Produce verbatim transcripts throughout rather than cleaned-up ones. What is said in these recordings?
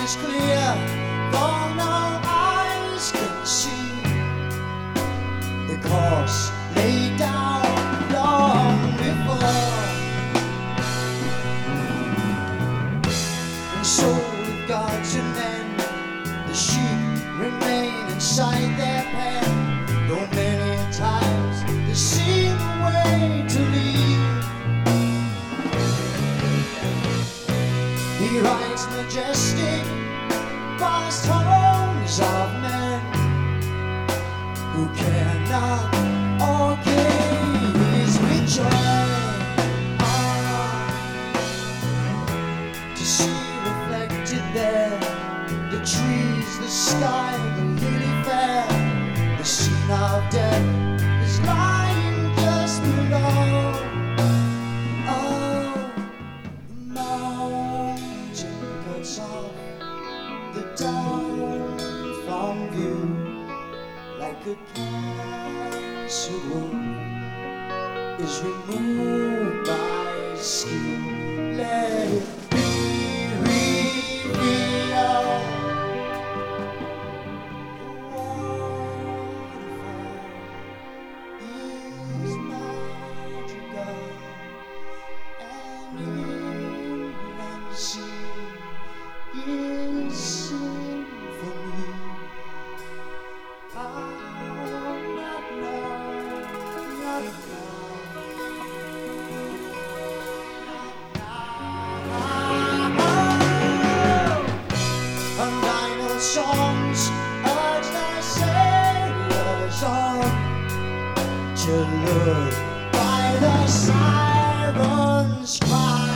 is clear, for no eyes can see the course laid down long before. And so with gods and men, the sheep remain inside their pen, though many times they seem a way to leave. He rides majestic past homes of men who cannot or gaze with joy. Ah, to see reflected there the trees, the sky, the lily fair, the scene of death is lying just below. Oh, the mountain cuts off the dawn from view, like a cancer wound is removed by skill. Let it be revealed. Songs urge their sailors on to lure by the siren's cry.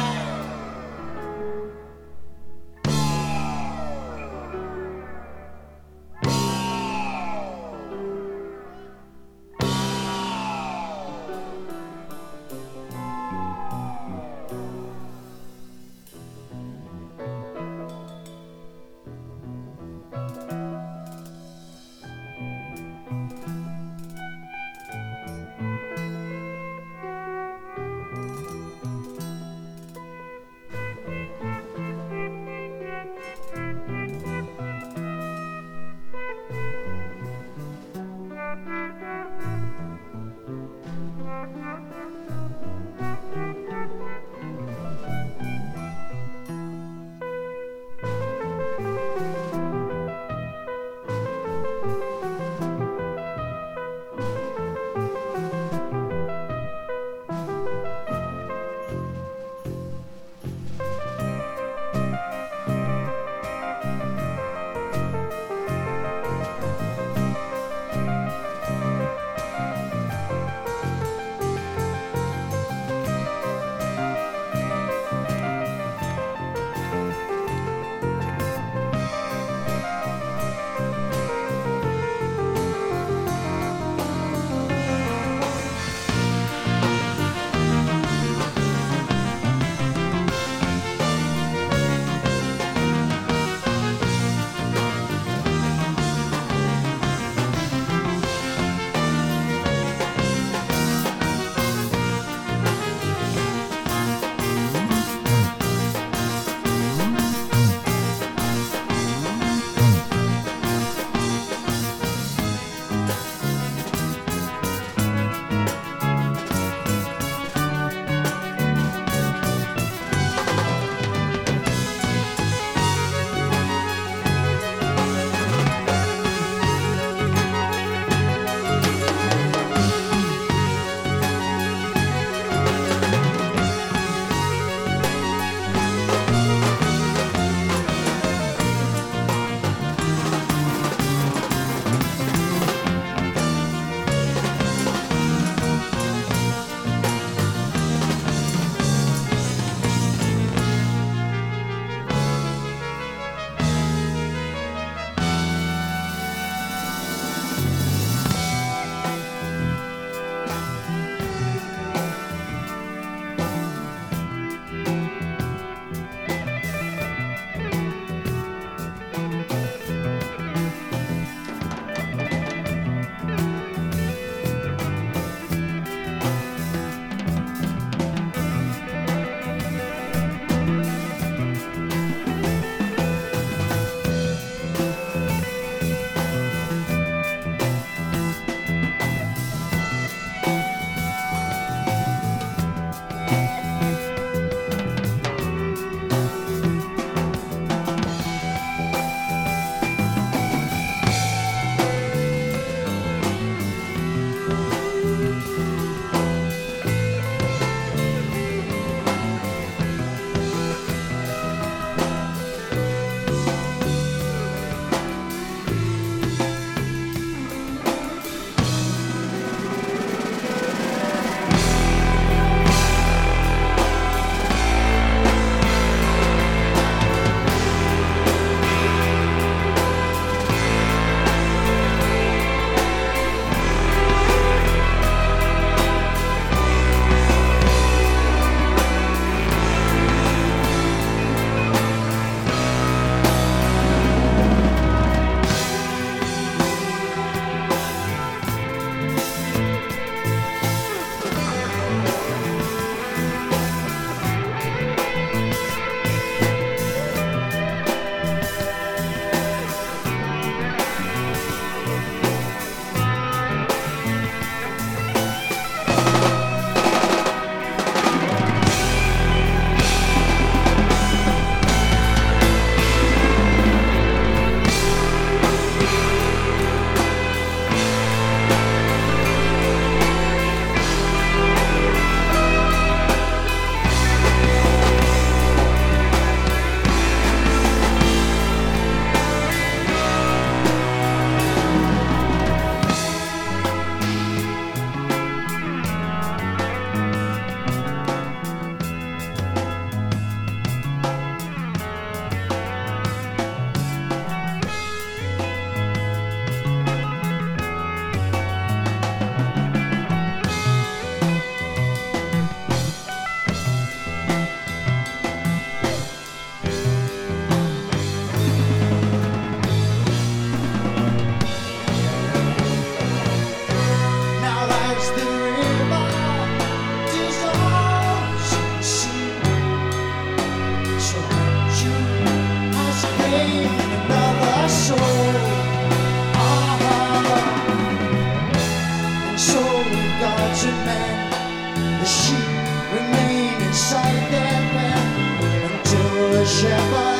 shepherd.